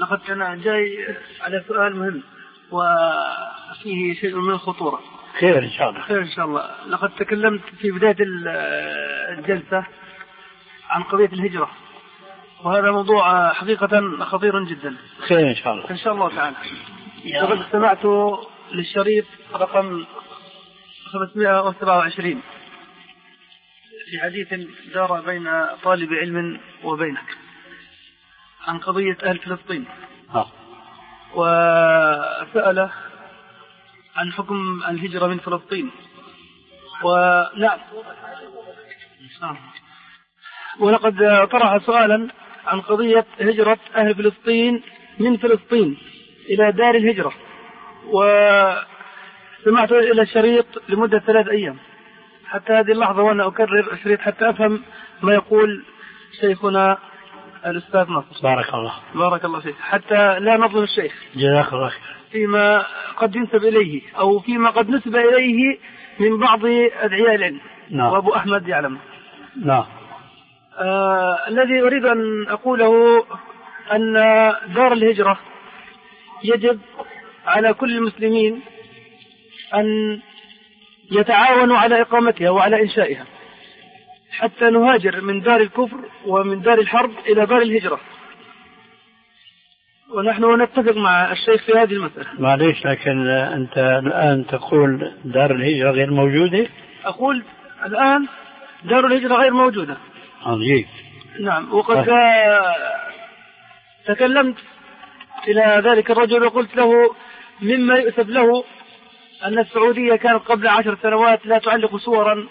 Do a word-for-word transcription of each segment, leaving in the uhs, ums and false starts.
لقد أنا جاي على سؤال مهم وفيه شيء من الخطورة. خير إن شاء الله. خير إن شاء الله. لقد تكلمت في بداية الجلسة عن قضية الهجرة، وهذا موضوع حقيقة خطير جدا. خير إن شاء الله. إن شاء الله تعالى. لقد استمعت للشريط رقم خمسمائة وسبعة وعشرين في حديث دار بين طالب علم وبينك عن قضية أهل فلسطين. ها. وسأل عن حكم الهجرة من فلسطين. ونعم، ولقد طرح سؤالا عن قضية هجرة أهل فلسطين من فلسطين إلى دار الهجرة، وسمعت إلى الشريط لمدة ثلاث أيام حتى هذه اللحظة، وأنا أكرر الشريط حتى أفهم ما يقول شيخنا الأستاذ نصر. بارك الله. بارك الله فيك. حتى لا نظلم الشيخ. جزاك الله خير. فيما قد ينسب إليه أو فيما قد نسب إليه من بعض أدعياء العلم. نعم. وأبو أحمد يعلم. نعم. آه الذي أريد أن أقوله أن دار الهجرة يجب على كل المسلمين أن يتعاونوا على إقامتها وعلى إنشائها حتى نهاجر من دار الكفر ومن دار الحرب إلى دار الهجرة، ونحن نتفق مع الشيخ في هذه المسألة. معليش، لكن أنت الآن تقول دار الهجرة غير موجودة؟ أقول الآن دار الهجرة غير موجودة. عجيب. نعم. وقد أه. تكلمت إلى ذلك الرجل وقلت له مما يؤسف له أن السعودية كانت قبل عشر سنوات لا تعلق صورا،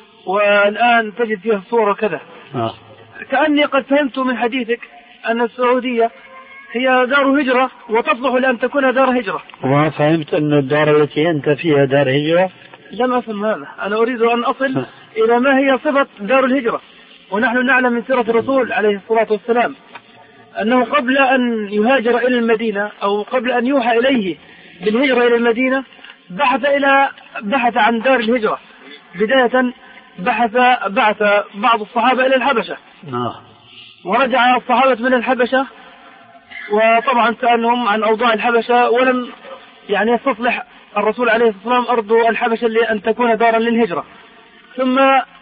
والآن تجد فيها صورة كذا. آه. كأني قد فهمت من حديثك أن السعودية هي دار هجرة وتصلح لأن تكون دار هجرة. وما فهمت أن الدار التي أنت فيها دار هجرة؟ لم أفهم هذا. أنا أريد أن أصل إلى ما هي صفة دار الهجرة. ونحن نعلم من سيرة الرسول عليه الصلاة والسلام أنه قبل أن يهاجر إلى المدينة أو قبل أن يوحى إليه بالهجرة إلى المدينة بحث إلى بحث عن دار الهجرة. بداية بحث بعث بعض الصحابة إلى الحبشة. آه. ورجع الصحابة من الحبشة، وطبعا سألهم عن أوضاع الحبشة، ولم يعني يستصلح الرسول عليه الصلاة والسلام أرض الحبشة لأن تكون دارا للهجرة. ثم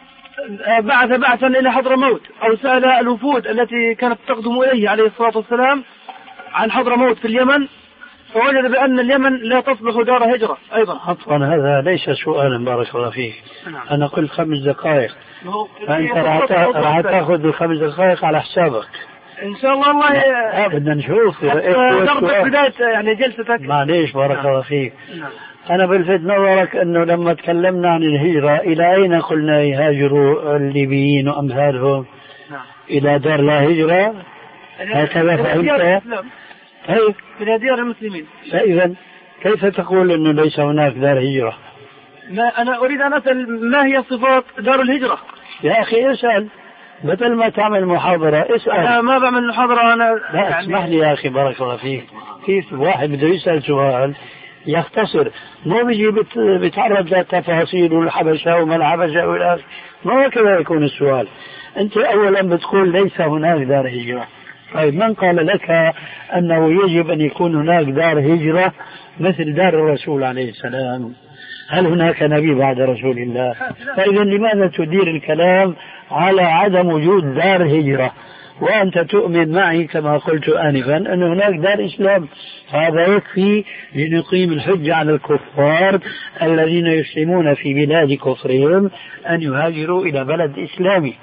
بعث بعثا إلى حضرموت أو سأل الوفود التي كانت تقدم إليه عليه الصلاة والسلام عن حضرموت في اليمن، فوجد بأن اليمن لا تصلح دار هجرة أيضا. عفوا، هذا ليس سؤالا بارك الله فيه. نعم. أنا قلت خمس دقائق، فأنت راح تأخذ الخمس دقائق على حسابك إن شاء الله. الله ي... بدنا نشوف نربط بداية يعني جلستك. معليش بارك نعم. الله فيك. نعم. أنا بلفت نظرك أنه لما تكلمنا عن الهجرة إلى أين قلنا يهاجروا الليبيين وأمثالهم؟ نعم. إلى دار لا هجرة، هكذا فهمت؟ طيب إلى ديار المسلمين. فإذا كيف تقول أنه ليس هناك دار هجرة؟ ما أنا أريد أن أسأل ما هي صفات دار الهجرة. يا أخي اسأل، بدل ما تعمل محاضرة اسأل. أنا ما بعمل محاضرة أنا. لا يعني اسمح لي يا أخي بارك الله فيك. كيف واحد بده يسأل سؤال يختصر، مو بيجي بيتعرض لتفاصيل والحبشة وما الحبشة والآخر، ما هكذا يكون السؤال. أنت أولا بتقول ليس هناك دار هجرة. طيب من قال لك أنه يجب أن يكون هناك دار هجرة مثل دار الرسول عليه السلام؟ هل هناك نبي بعد رسول الله؟ فإذا لماذا تدير الكلام على عدم وجود دار هجرة وأنت تؤمن معي كما قلت آنفا أن هناك دار إسلام؟ هذا يكفي لنقيم الحجة على الكفار الذين يسلمون في بلاد كفرهم أن يهاجروا إلى بلد إسلامي.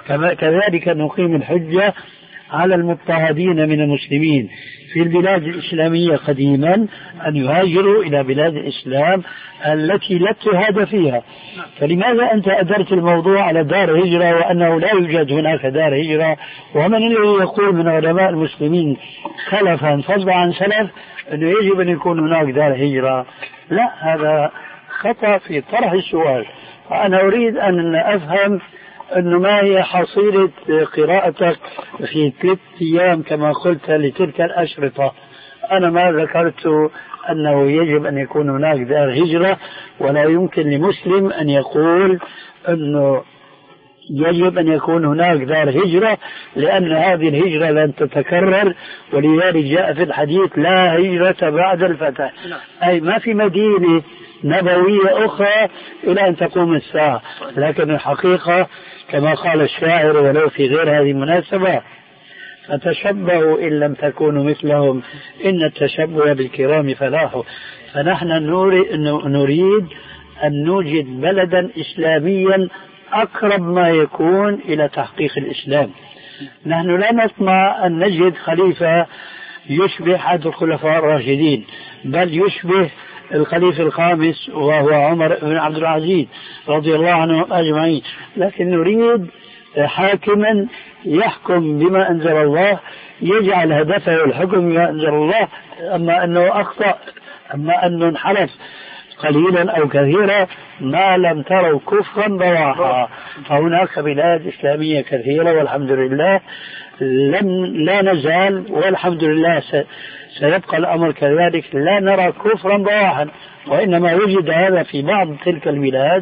كذلك نقيم الحجة على المضطهدين من المسلمين في البلاد الإسلامية قديما أن يهاجروا إلى بلاد الإسلام التي لا اضطهاد فيها. فلماذا أنت أدرت الموضوع على دار هجرة وأنه لا يوجد هناك دار هجرة؟ ومن الذي يقول من علماء المسلمين خلفا فضلا عن سلف أنه يجب أن يكون هناك دار هجرة؟ لا، هذا خطأ في طرح السؤال. فأنا أريد أن أفهم أنه ما هي حصيلة قراءتك في ثلاث أيام كما قلت لتلك الأشرطة. أنا ما ذكرت أنه يجب أن يكون هناك دار هجرة، ولا يمكن لمسلم أن يقول أنه يجب أن يكون هناك دار هجرة، لأن هذه الهجرة لن تتكرر، ولذلك جاء في الحديث لا هجرة بعد الفتح، أي ما في مدينة نبوية أخرى إلى أن تقوم الساعة. لكن الحقيقة كما قال الشاعر ولو في غير هذه المناسبة: فتشبهوا إن لم تكونوا مثلهم إن التشبه بالكرام فلاح. فنحن نريد أن نوجد بلدا إسلاميا أقرب ما يكون إلى تحقيق الإسلام. نحن لا نطمع أن نجد خليفة يشبه أحد الخلفاء الراشدين، بل يشبه الخليفة الخامس وهو عمر بن عبد العزيز رضي الله عنه أجمعين، لكن نريد حاكما يحكم بما أنزل الله، يجعل هدفه الحكم بما أنزل الله. أما أنه أخطأ، أما أنه انحرف قليلا أو كثيرا، ما لم تروا كفرا بواحا. فهناك بلاد إسلامية كثيرة والحمد لله، لم لا نزال والحمد لله سيبقى الأمر كذلك، لا نرى كفرا بواحا، وإنما وجد هذا في بعض تلك البلاد.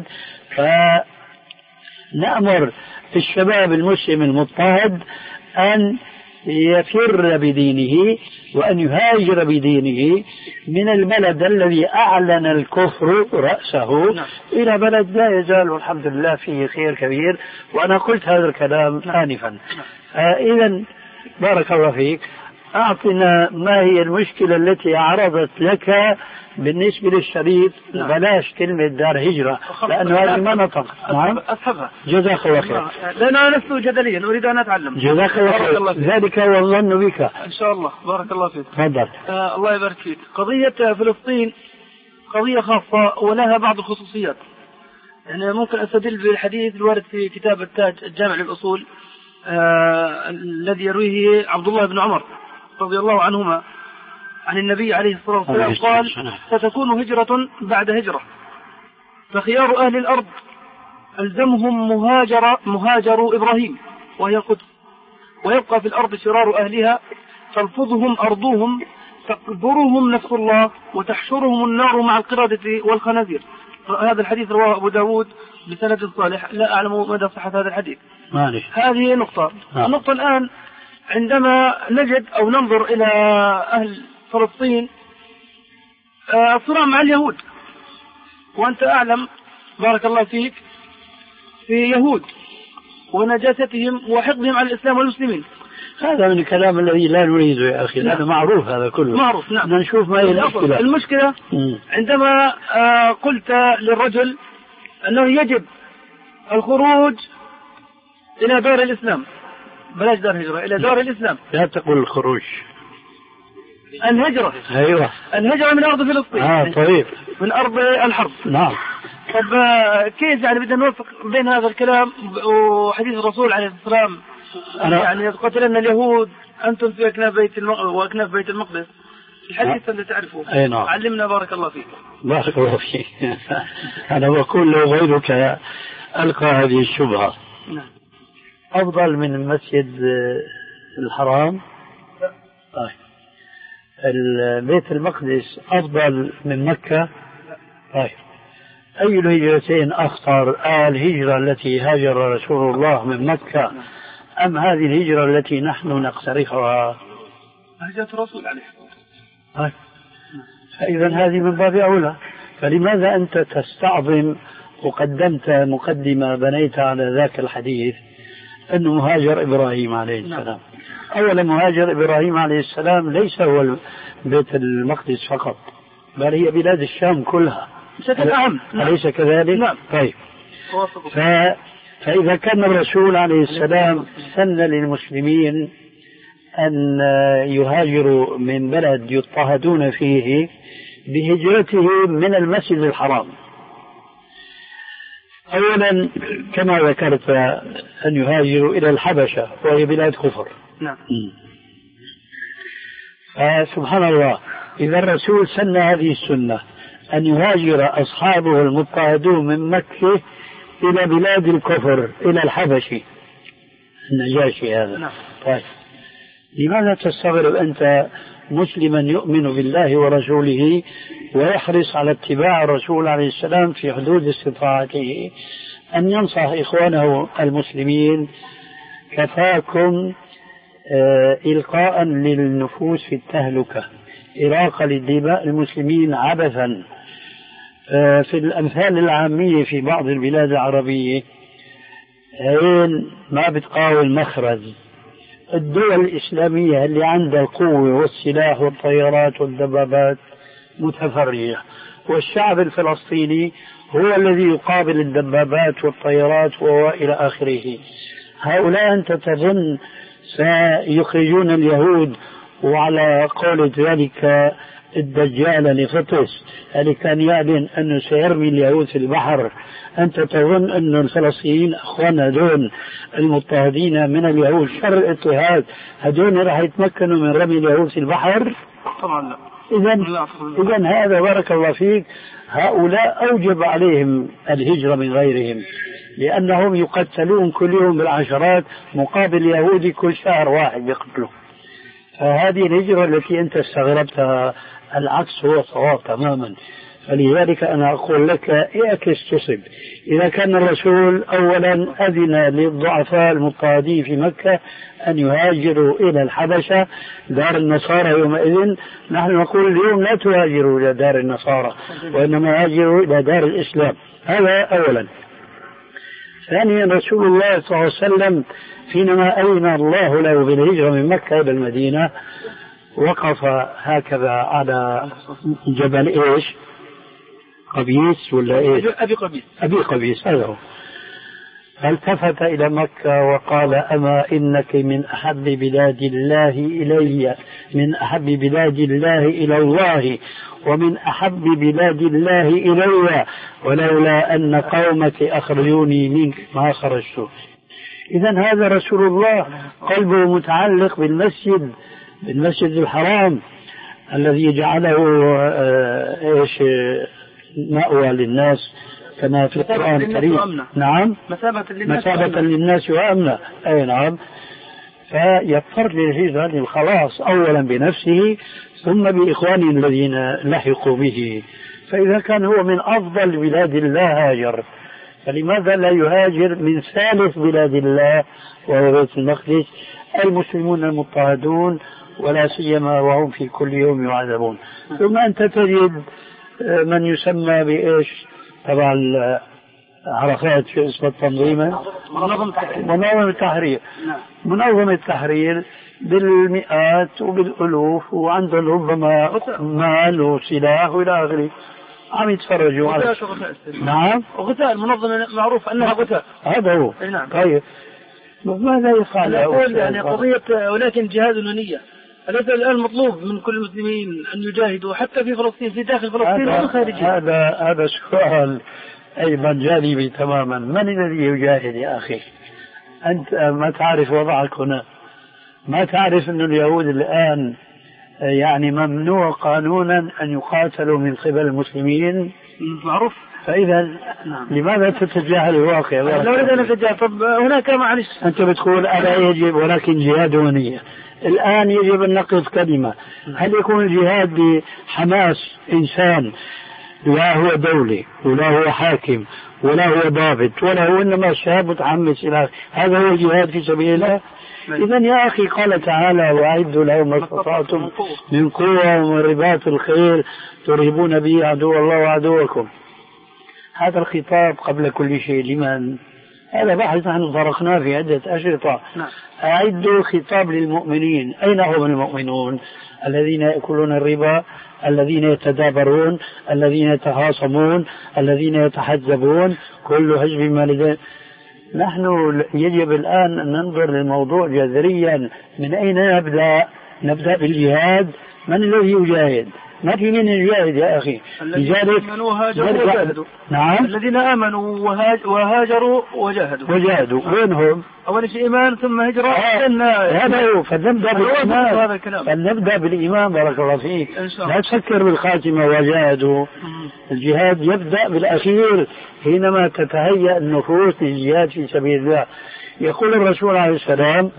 فنأمر الشباب المسلم المضطهد أن يفر بدينه وأن يهاجر بدينه من البلد الذي أعلن الكفر رأسه إلى بلد لا يزال والحمد لله فيه خير كبير. وأنا قلت هذا الكلام آنفا. إذا بارك الله فيك، أعطنا ما هي المشكلة التي عرضت لك بالنسبة للشريط. بلاش كلمة دار هجرة لأنه هذه ما نطق. نعم أسحبها. جزاك الله خير. لأن أنا لست جدليا، أريد أن أتعلم. جزاك الله خير. ذلك هو الظن بك إن شاء الله. بارك الله فيك. تفضل. آه الله يبارك فيك. قضية فلسطين قضية خاصة ولها بعض الخصوصيات، يعني ممكن أستدل بالحديث الوارد في كتاب التاج الجامع للأصول آه الذي يرويه عبد الله بن عمر رضي الله عنهما عن النبي عليه الصلاة والسلام قال: ستكون هجرة بعد هجرة، فخيار أهل الأرض ألزمهم مهاجر مهاجر إبراهيم وهي القدس، ويبقى في الأرض شرار أهلها تلفظهم أرضهم تقبرهم نفس الله وتحشرهم النار مع القردة والخنازير. هذا الحديث رواه أبو داود بسند صالح، لا أعلم مدى صحة هذا الحديث. مالي. هذه نقطة. آه. النقطة الآن عندما نجد أو ننظر إلى أهل فلسطين الصراع مع اليهود، وأنت أعلم بارك الله فيك في يهود ونجاستهم وحقدهم على الإسلام والمسلمين. هذا من الكلام الذي لا نريده يا أخي. هذا معروف، هذا كله معروف. نعم. نشوف ما هي المشكلة. المشكلة عندما قلت للرجل أنه يجب الخروج إلى دار الإسلام، بلاش دار هجرة، إلى دار الإسلام. لا تقول الخروج، الهجرة. أيوة، الهجرة من أرض فلسطين. آه طيب. من أرض الحرب. نعم. طب كيف يعني بدنا نوفق بين هذا الكلام وحديث الرسول عليه الصلاة والسلام أنا يعني قتلنا اليهود أنتم في أكناف بيت المقدس وأكناف بيت المقدس، الحديث اللي تعرفه. أي نعم. علمنا بارك الله فيك. بارك الله فيك. أنا بقول لو غيرك ألقى هذه الشبهة. نعم. أفضل من المسجد الحرام؟ طيب. البيت المقدس أفضل من مكة؟ طيب. أي الهجرتين أخطر؟ الهجرة التي هاجر رسول الله من مكة أم هذه الهجرة التي نحن نقترحها؟ هجرة الرسول عليه الصلاة والسلام. طيب. فإذا هذه من باب أولى. فلماذا أنت تستعظم وقدمت مقدمة بنيت على ذاك الحديث أنه مهاجر إبراهيم عليه السلام؟ أولا مهاجر إبراهيم عليه السلام ليس هو بيت المقدس فقط، بل هي بلاد الشام كلها بشكل عام. أليس كذلك؟ نعم. طيب. ف... فإذا كان الرسول عليه السلام سن للمسلمين أن يهاجروا من بلد يضطهدون فيه بهجرتهم من المسجد الحرام، أولا كما ذكرت أن يهاجروا إلى الحبشة وهي بلاد كفر. نعم. فسبحان الله، إذا الرسول سن هذه السنة أن يهاجر أصحابه المضطهدون من مكة إلى بلاد الكفر إلى الحبشي النجاشي هذا. نعم. طيب. لماذا تستغرب أنت مسلما يؤمن بالله ورسوله ويحرص على اتباع الرسول عليه السلام في حدود استطاعته أن ينصح إخوانه المسلمين كفاكم إلقاء للنفوس في التهلكة، إراقة للدماء المسلمين عبثا. في الأمثال العامية في بعض البلاد العربية عين ما بتقاوم مخرج. الدول الإسلامية اللي عندها القوة والسلاح والطيارات والدبابات متفرجة، والشعب الفلسطيني هو الذي يقابل الدبابات والطيارات وإلى آخره. هؤلاء أنت تظن سيخرجون اليهود؟ وعلى قول ذلك الدجال لفطس اللي كان يعلن أنه سيرمي اليهود في البحر، أنت تظن أن الفلسطينيين أخوانا دون المضطهدين من اليهود شر الاضطهاد هدول راح يتمكنوا من رمي اليهود في البحر؟ طبعا لا. إذن هذا بارك الله فيك هؤلاء أوجب عليهم الهجرة من غيرهم، لأنهم يقتلون كل يوم بالعشرات مقابل يهودي كل شهر واحد يقتله. فهذه الهجرة التي أنت استغربتها العكس هو صواب تماما. فلذلك أنا أقول لك اعكس تصب. إذا كان الرسول أولا أذن للضعفاء المضطهدين في مكة أن يهاجروا إلى الحبشة دار النصارى يومئذ، نحن نقول اليوم لا تهاجروا إلى دار النصارى وإنما هاجروا إلى دار الإسلام. هذا أولا. ثانيا رسول الله صلى الله عليه وسلم حينما أذن الله له بالهجرة من مكة إلى المدينة وقف هكذا على جبل إيش؟ قبيس ولا إيش؟ أبي قبيس. أبي قبيس هذا هو. فالتفت إلى مكة وقال أما إنك من أحب بلاد الله إلي، من أحب بلاد الله إلى الله، ومن أحب بلاد الله إلي، ولولا أن قومك أخرجوني منك ما خرجت. إذن هذا رسول الله قلبه متعلق بالمسجد، بالمسجد الحرام الذي جعله إيش مأوى للناس كما في القرآن الكريم. نعم، مثابة للناس, مثابة للناس وأمنا. أي نعم. فيضطر للهجرة للخلاص أولا بنفسه ثم بإخوانه الذين لحقوا به. فإذا كان هو من أفضل بلاد الله هاجر، فلماذا لا يهاجر من ثالث بلاد الله وهو بيت المقدس المسلمون المضطهدون ولا سيما وهم في كل يوم يعذبون؟ ثم أنت تجد من يسمى بإيش طبعا عرفات في اسم التنظيم منظمة التحرير. منظمة التحرير بالمئات وبالألوف وعندهم ربما مال وسلاح وإلى آخره، عم يتفرجوا على نعم غثاء. المنظمة معروف أنها غثاء. هذا هو. نعم. طيب ماذا يفعل؟ أقول يعني قضية ولكن جهاد ونية. أليس الآن مطلوب من كل المسلمين أن يجاهدوا حتى في فلسطين، في داخل فلسطين وخارجها؟ هذا هذا سؤال أيضا جانبي تماما. من الذي يجاهد يا أخي؟ أنت ما تعرف وضعك هنا، ما تعرف أن اليهود الآن يعني ممنوع قانونا أن يقاتلوا من قبل المسلمين؟ معروف. فإذا لماذا تتجاهل الواقع؟ لا أريد أن أتجاهل. طب هناك معلش أنت بتقول ألا يجب ولكن جهاد ونية. الآن يجب أن نقف كلمة. هل يكون الجهاد بحماس إنسان لا هو دولة ولا هو حاكم ولا هو ضابط ولا هو إنما شاب متحمس إلى هذا هو الجهاد في سبيل الله؟ إذن يا أخي قال تعالى وأعدوا لهم ما استطعتم من قوة ومن رباط الخيل ترهبون به عدو الله وعدوكم. هذا الخطاب قبل كل شيء لمن؟ هذا بحث نحن طرقناه في عدة أشرطة. أعدوا خطاب للمؤمنين. أين هم المؤمنون؟ الذين يأكلون الربا، الذين يتدابرون، الذين يتخاصمون، الذين يتحزبون، كل حزب ما لديه. نحن يجب الآن أن ننظر للموضوع جذريا. من أين نبدأ؟ نبدأ بالجهاد. من الذي يجاهد؟ ما في من يجاهد يا أخي. الذين آمنوا وهاجروا وجاهدوا. نعم. الذين آمنوا وهاجروا وجاهدوا. وجاهدوا وينهم؟ أول شيء إيمان ثم هجرة. هذا هو. فلنبدأ بالإيمان. فلنبدأ بالإيمان بارك الله فيك. لا تفكر بالخاتمة وجاهدوا. الجهاد يبدأ بالأخير حينما تتهيأ النفوس للجهاد في سبيل الله. يقول الرسول عليه السلام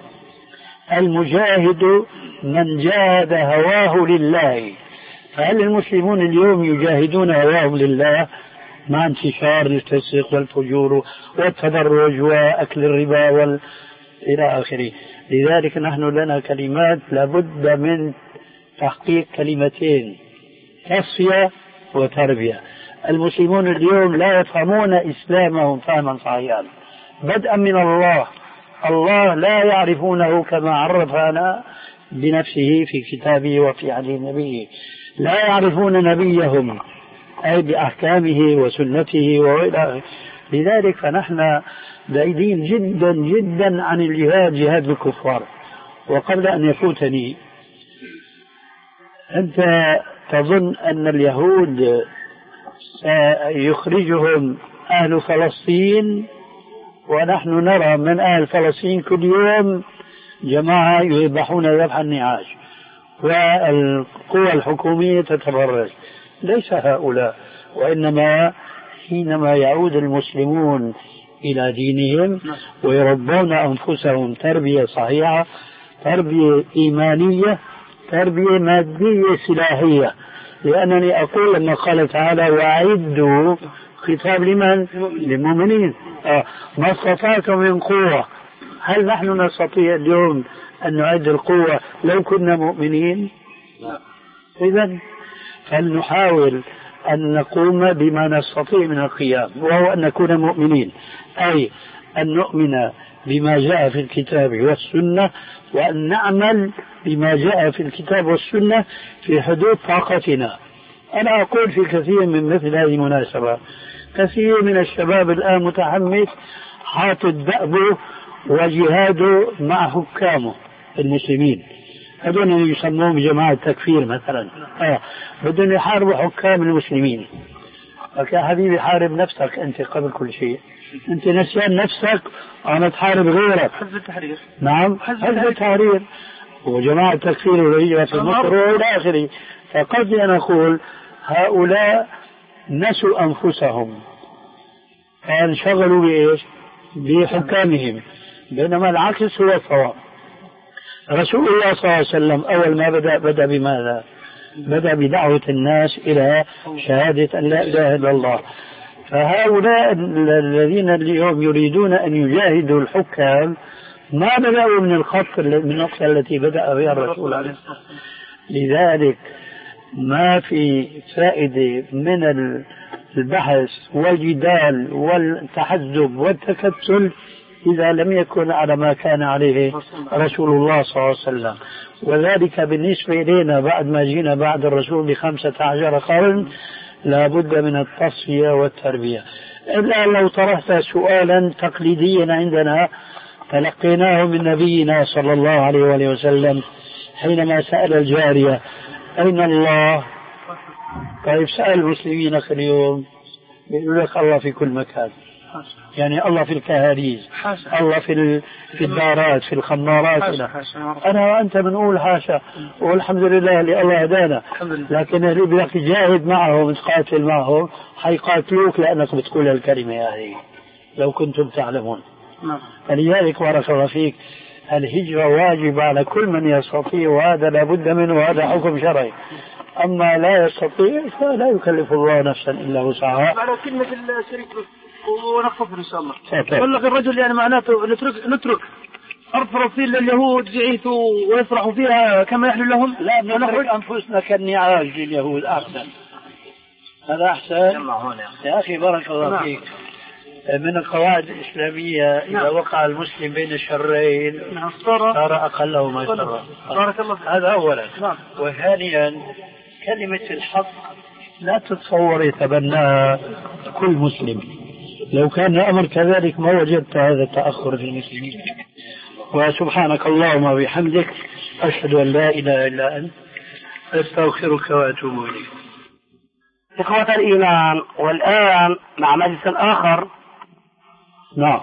المجاهد من جاهد هواه لله. فهل المسلمون اليوم يجاهدون هواهم لله؟ مع انتشار الفسق والفجور والتبرج وأكل الربا وال... إلى آخره. لذلك نحن لنا كلمات لابد من تحقيق كلمتين: تصفية وتربية. المسلمون اليوم لا يفهمون إسلامهم فهما صحيحا بدءا من الله. الله لا يعرفونه كما عرفنا بنفسه في كتابه وفي حديث نبيه. لا يعرفون نبيهم أي بأحكامه وسنته وإلى. لذلك فنحن بعيدين جدا جدا عن الجهاد، جهاد الكفار. وقبل أن يفوتني، أنت تظن أن اليهود سيخرجهم أهل فلسطين، ونحن نرى من أهل فلسطين كل يوم جماعة يذبحون ذبح النعاج والقوى الحكومية تتبرج. ليس هؤلاء، وإنما حينما يعود المسلمون إلى دينهم ويربون أنفسهم تربية صحيحة، تربية إيمانية، تربية مادية سلاحية. لأنني أقول لما قال تعالى وأعدوا، خطاب لمن؟ للمؤمنين. آه. ما استطعتم من قوة. هل نحن نستطيع اليوم أن نعد القوة لو كنا مؤمنين؟ إذن فلنحاول أن نقوم بما نستطيع من القيام، وهو أن نكون مؤمنين، أي أن نؤمن بما جاء في الكتاب والسنة، وأن نعمل بما جاء في الكتاب والسنة في حدود طاقتنا. أنا أقول في كثير من مثل هذه المناسبة، كثير من الشباب الآن متحمس حاطط دأبه وجهاده مع حكامه المسلمين، هذول يسموهم جماعة تكفير مثلا. آه. بدهم يحاربوا حكام المسلمين. يا حبيبي حارب نفسك أنت قبل كل شيء. أنت نسيان نفسك وأنا تحارب غيرك. حزب التحرير. نعم حزب التحرير وجماعة تكفير والهجرة في مصر وإلى آخره. فقد أنا أقول هؤلاء نسوا أنفسهم فانشغلوا بإيش؟ بحكامهم، بينما العكس هو الصواب. رسول الله صلى الله عليه وسلم أول ما بدأ بدأ بماذا؟ بدأ بدعوة الناس إلى شهادة أن لا إله إلا الله. فهؤلاء الذين اليوم يريدون أن يجاهدوا الحكام ما بدأوا من الخط من النقطة التي بدأ بها الرسول عليه الصلاة والسلام. لذلك ما في فائدة من البحث والجدال والتحزب والتكتل إذا لم يكن على ما كان عليه رسول الله صلى الله عليه وسلم. وذلك بالنسبة إلينا بعد ما جينا بعد الرسول بخمسة عشر قرن لابد من التصفية والتربية. إلا لو طرحت سؤالا تقليديا عندنا تلقيناه من نبينا صلى الله عليه وآله وسلم حينما سأل الجارية أين الله؟ طيب سأل المسلمين اليوم بيقول لك الله في كل مكان، يعني الله في الكهاريز، الله في في الدارات في الخمارات. أنا وأنت بنقول حاشا، والحمد لله اللي الله هدانا. لكن اللي بدك تجاهد معهم تقاتل معهم حيقاتلوك لأنك بتقول الكلمة هذه لو كنتم تعلمون. فلذلك بارك الله فيك الهجرة واجب على كل من يستطيع، وهذا لابد منه، وهذا حكم شرعي. أما لا يستطيع فلا يكلف الله نفسا إلا وسعها. على كلمة الشريك ونخفض إن شاء الله. بلغ الرجل يعني معناته نترك نترك أرض فلسطين لليهود يعيثوا ويفرحوا فيها كما يحلو لهم. لا نخرج أنفسنا كالنعاج لليهود أحسن. هذا أحسن يا أخي بارك الله فيك. من القواعد الإسلامية إذا وقع المسلم بين الشرين صار أقلهما شرا. بارك الله فيك. هذا أولا. وثانيا كلمة الحق لا تتصور يتبناها كل مسلم. لو كان الأمر كذلك ما وجدت هذا التأخر في المسلمين. وسبحانك اللهم وبحمدك أشهد أن لا إله إلا أنت أستغفرك وأتوب إليك. إخوة الإيمان، والآن مع مجلس آخر. نعم.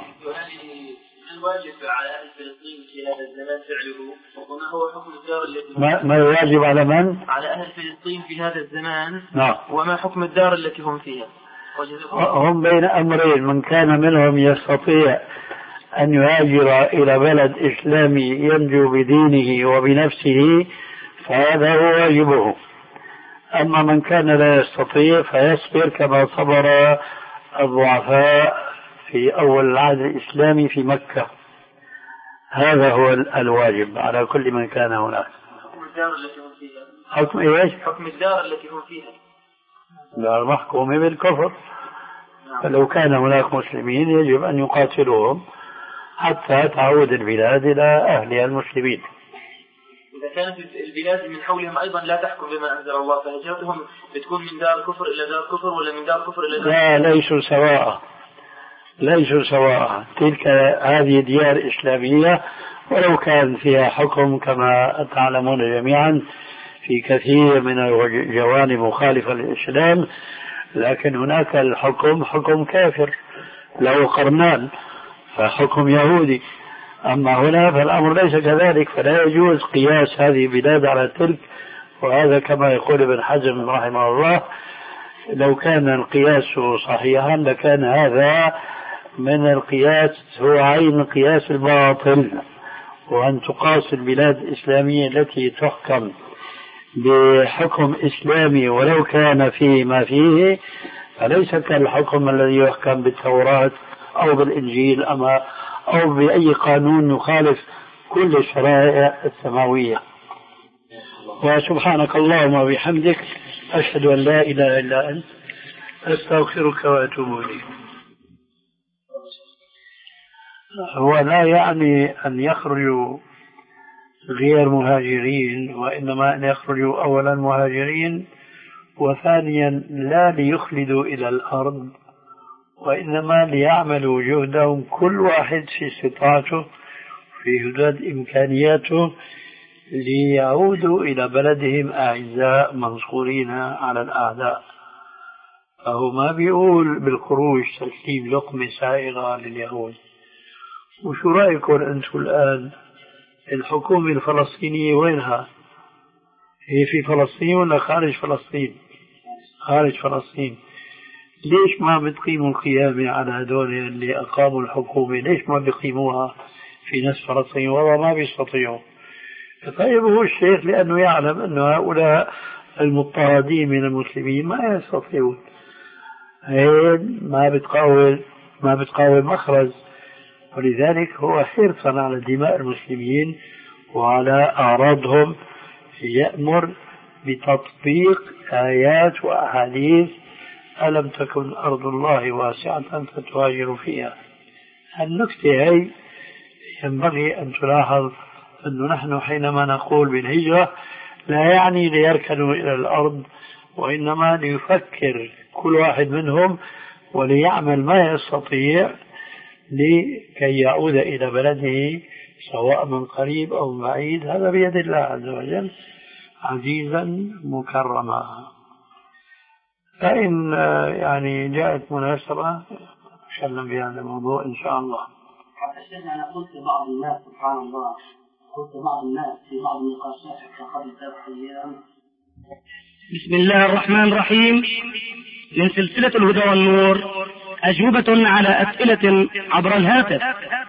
الواجب على أهل فلسطين في هذا الزمان فعله، وما هو حكم الدار التي ما, ما الواجب على من؟ على أهل فلسطين في هذا الزمان. نعم. وما حكم الدار التي هم فيها؟ هم بين أمرين، من كان منهم يستطيع أن يهاجر إلى بلد إسلامي ينجو بدينه وبنفسه فهذا هو واجبه. أما من كان لا يستطيع فيصبر كما صبر الضعفاء في أول العهد الإسلامي في مكة. هذا هو الواجب على كل من كان هناك. حكم الدار التي هم فيها. حكم إيش؟ حكم الدار التي هم فيها. دار محكومة بالكفر. فلو كان هناك مسلمين يجب أن يقاتلوهم حتى تعود البلاد إلى أهلها المسلمين. إذا كانت البلاد من حولهم أيضا لا تحكم بما أنزل الله فهجرتهم بتكون من دار كفر إلى دار كفر ولا من دار كفر إلى دار لا، ليسوا سواء، ليسوا سواء. تلك هذه ديار إسلامية ولو كان فيها حكم كما تعلمون جميعا في كثير من الجوانب مخالفة للإسلام، لكن هناك الحكم حكم كافر له قرنان فحكم يهودي. أما هنا فالأمر ليس كذلك، فلا يجوز قياس هذه البلاد على تلك، وهذا كما يقول ابن حزم رحمه الله لو كان القياس صحيحا لكان هذا من القياس هو عين القياس الباطل، وأن تقاس البلاد الإسلامية التي تحكم بحكم إسلامي ولو كان فيه ما فيه فليس كالحكم الذي يحكم بالتوراة أو بالإنجيل أما أو بأي قانون يخالف كل الشرائع السماوية. وسبحانك اللهم وبحمدك أشهد أن لا إله إلا أنت أستغفرك وأتوب إليك. هو لا يعني أن يخرجوا غير مهاجرين، وإنما أن يخرجوا أولا مهاجرين، وثانيا لا ليخلدوا إلى الأرض، وإنما ليعملوا جهدهم كل واحد في استطاعته في حدود إمكانياته ليعودوا إلى بلدهم أعزاء منصورين على الأعداء. فهو ما بيقول بالخروج تسليم لقمة سائغة لليهود. وشو رأيكم أنتم الآن الحكومة الفلسطينية وينها؟ هي في فلسطين ولا خارج فلسطين؟ خارج فلسطين. ليش ما بتقيموا القيامة على هذول اللي أقاموا الحكومة؟ ليش ما بيقيموها في نفس فلسطين؟ والله ما بيستطيعوا. طيب هو الشيخ لأنه يعلم أن هؤلاء المضطهدين من المسلمين ما يستطيعون، ما بتقاوم ما بتقاوم مخرج، ولذلك هو حرصا على دماء المسلمين وعلى أعراضهم يأمر بتطبيق آيات وأحاديث ألم تكن أرض الله واسعة فتهاجروا فيها. النكتة هي ينبغي أن تلاحظ أنه نحن حينما نقول بالهجرة لا يعني ليركنوا إلى الأرض، وإنما ليفكر كل واحد منهم وليعمل ما يستطيع لكي يعود إلى بلده سواء من قريب أو من بعيد. هذا بيد الله عز وجل عزيزا مكرما. فإن يعني جاءت مناسبة نتكلم بهذا الموضوع إن شاء الله. شيخنا أنا قلت لبعض الناس سبحان الله قلت لبعض الناس في بعض النقاشات قبل ثلاث أيام. بسم الله الرحمن الرحيم. من سلسلة الهدى والنور أجوبة على أسئلة عبر الهاتف.